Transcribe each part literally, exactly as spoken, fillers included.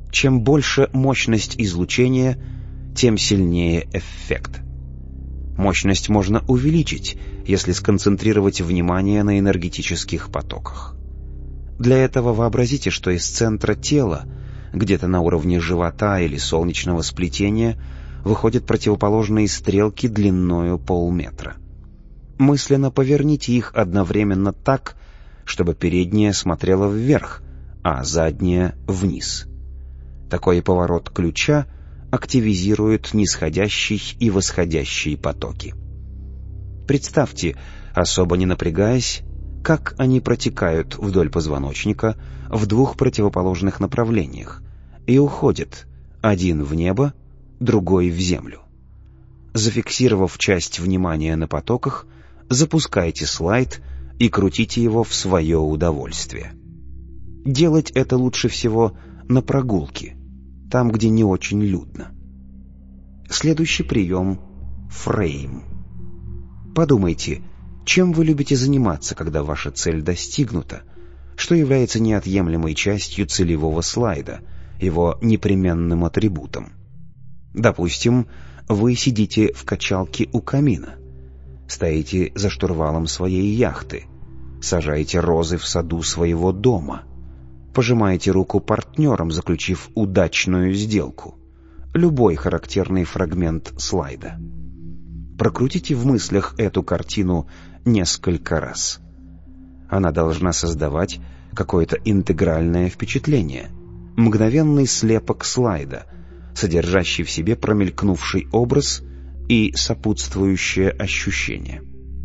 Чем больше мощность излучения, тем сильнее эффект. Мощность можно увеличить, если сконцентрировать внимание на энергетических потоках. Для этого вообразите, что из центра тела, где-то на уровне живота или солнечного сплетения, выходят противоположные стрелки длиною полметра. Мысленно поверните их одновременно так, чтобы передняя смотрела вверх, а задняя — вниз. Такой поворот ключа активизирует нисходящий и восходящие потоки. Представьте, особо не напрягаясь, как они протекают вдоль позвоночника в двух противоположных направлениях и уходят, один в небо, другой в землю. Зафиксировав часть внимания на потоках, запускайте слайд и крутите его в свое удовольствие. Делать это лучше всего на прогулке, там, где не очень людно. Следующий прием — фрейм. Подумайте, чем вы любите заниматься, когда ваша цель достигнута, что является неотъемлемой частью целевого слайда, его непременным атрибутом. Допустим, вы сидите в качалке у камина, стоите за штурвалом своей яхты, сажаете розы в саду своего дома, пожимаете руку партнерам, заключив удачную сделку. Любой характерный фрагмент слайда. Прокрутите в мыслях эту картину несколько раз. Она должна создавать какое-то интегральное впечатление, мгновенный слепок слайда, содержащий в себе промелькнувший образ и сопутствующее ощущение.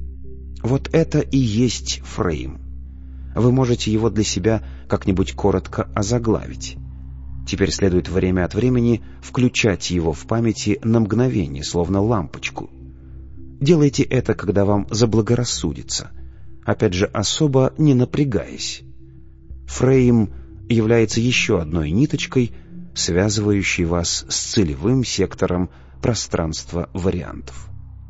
Вот это и есть фрейм. Вы можете его для себя как-нибудь коротко озаглавить. Теперь следует время от времени включать его в памяти на мгновение, словно лампочку. Делайте это, когда вам заблагорассудится, опять же, особо не напрягаясь. Фрейм является еще одной ниточкой, связывающей вас с целевым сектором пространства вариантов.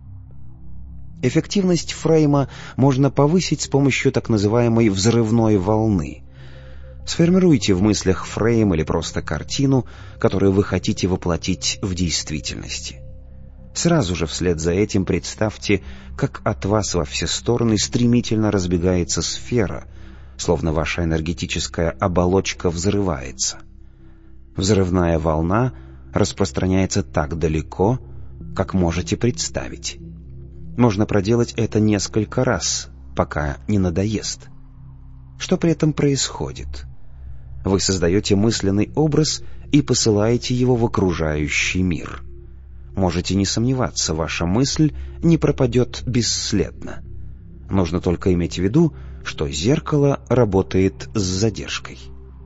Эффективность фрейма можно повысить с помощью так называемой взрывной волны. Сформируйте в мыслях фрейм или просто картину, которую вы хотите воплотить в действительности. Сразу же вслед за этим представьте, как от вас во все стороны стремительно разбегается сфера, словно ваша энергетическая оболочка взрывается. Взрывная волна распространяется так далеко, как можете представить. Можно проделать это несколько раз, пока не надоест. Что при этом происходит? Вы создаете мысленный образ и посылаете его в окружающий мир. Можете не сомневаться, ваша мысль не пропадет бесследно. Нужно только иметь в виду, что зеркало работает с задержкой.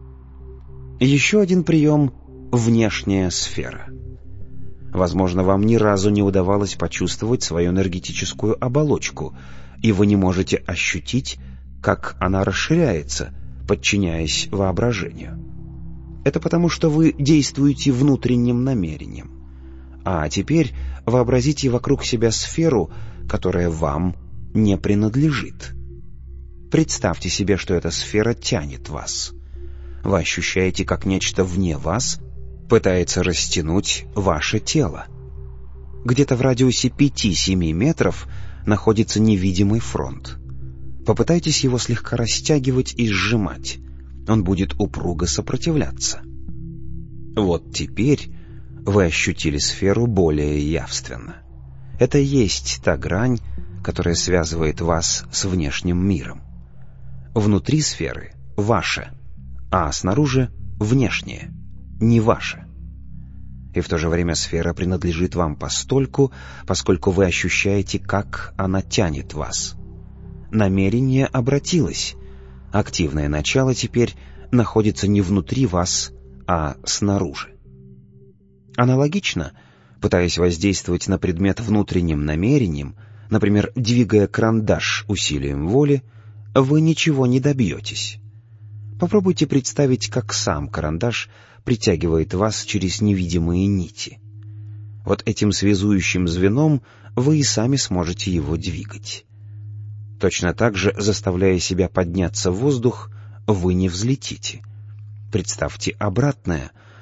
Еще один прием — внешняя сфера. Возможно, вам ни разу не удавалось почувствовать свою энергетическую оболочку, и вы не можете ощутить, как она расширяется, подчиняясь воображению. Это потому, что вы действуете внутренним намерением. А теперь вообразите вокруг себя сферу, которая вам не принадлежит. Представьте себе, что эта сфера тянет вас. Вы ощущаете, как нечто вне вас пытается растянуть ваше тело. Где-то в радиусе пяти-семи метров находится невидимый фронт. Попытайтесь его слегка растягивать и сжимать. Он будет упруго сопротивляться. Вот теперь вы ощутили сферу более явственно. Это и есть та грань, которая связывает вас с внешним миром. Внутри сферы — ваше, а снаружи — внешнее, не ваше. И в то же время сфера принадлежит вам постольку, поскольку вы ощущаете, как она тянет вас. Намерение обратилось. Активное начало теперь находится не внутри вас, а снаружи. Аналогично, пытаясь воздействовать на предмет внутренним намерением, например, двигая карандаш усилием воли, вы ничего не добьетесь. Попробуйте представить, как сам карандаш притягивает вас через невидимые нити. Вот этим связующим звеном вы и сами сможете его двигать. Точно так же, заставляя себя подняться в воздух, вы не взлетите. Представьте обратное.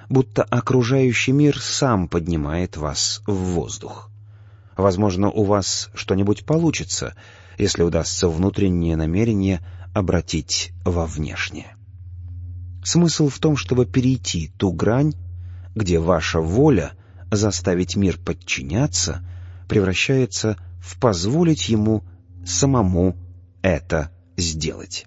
будто окружающий мир сам поднимает вас в воздух. Возможно, у вас что-нибудь получится, если удастся внутреннее намерение обратить во внешнее. Смысл в том, чтобы перейти ту грань, где ваша воля заставить мир подчиняться превращается в позволить ему самому это сделать.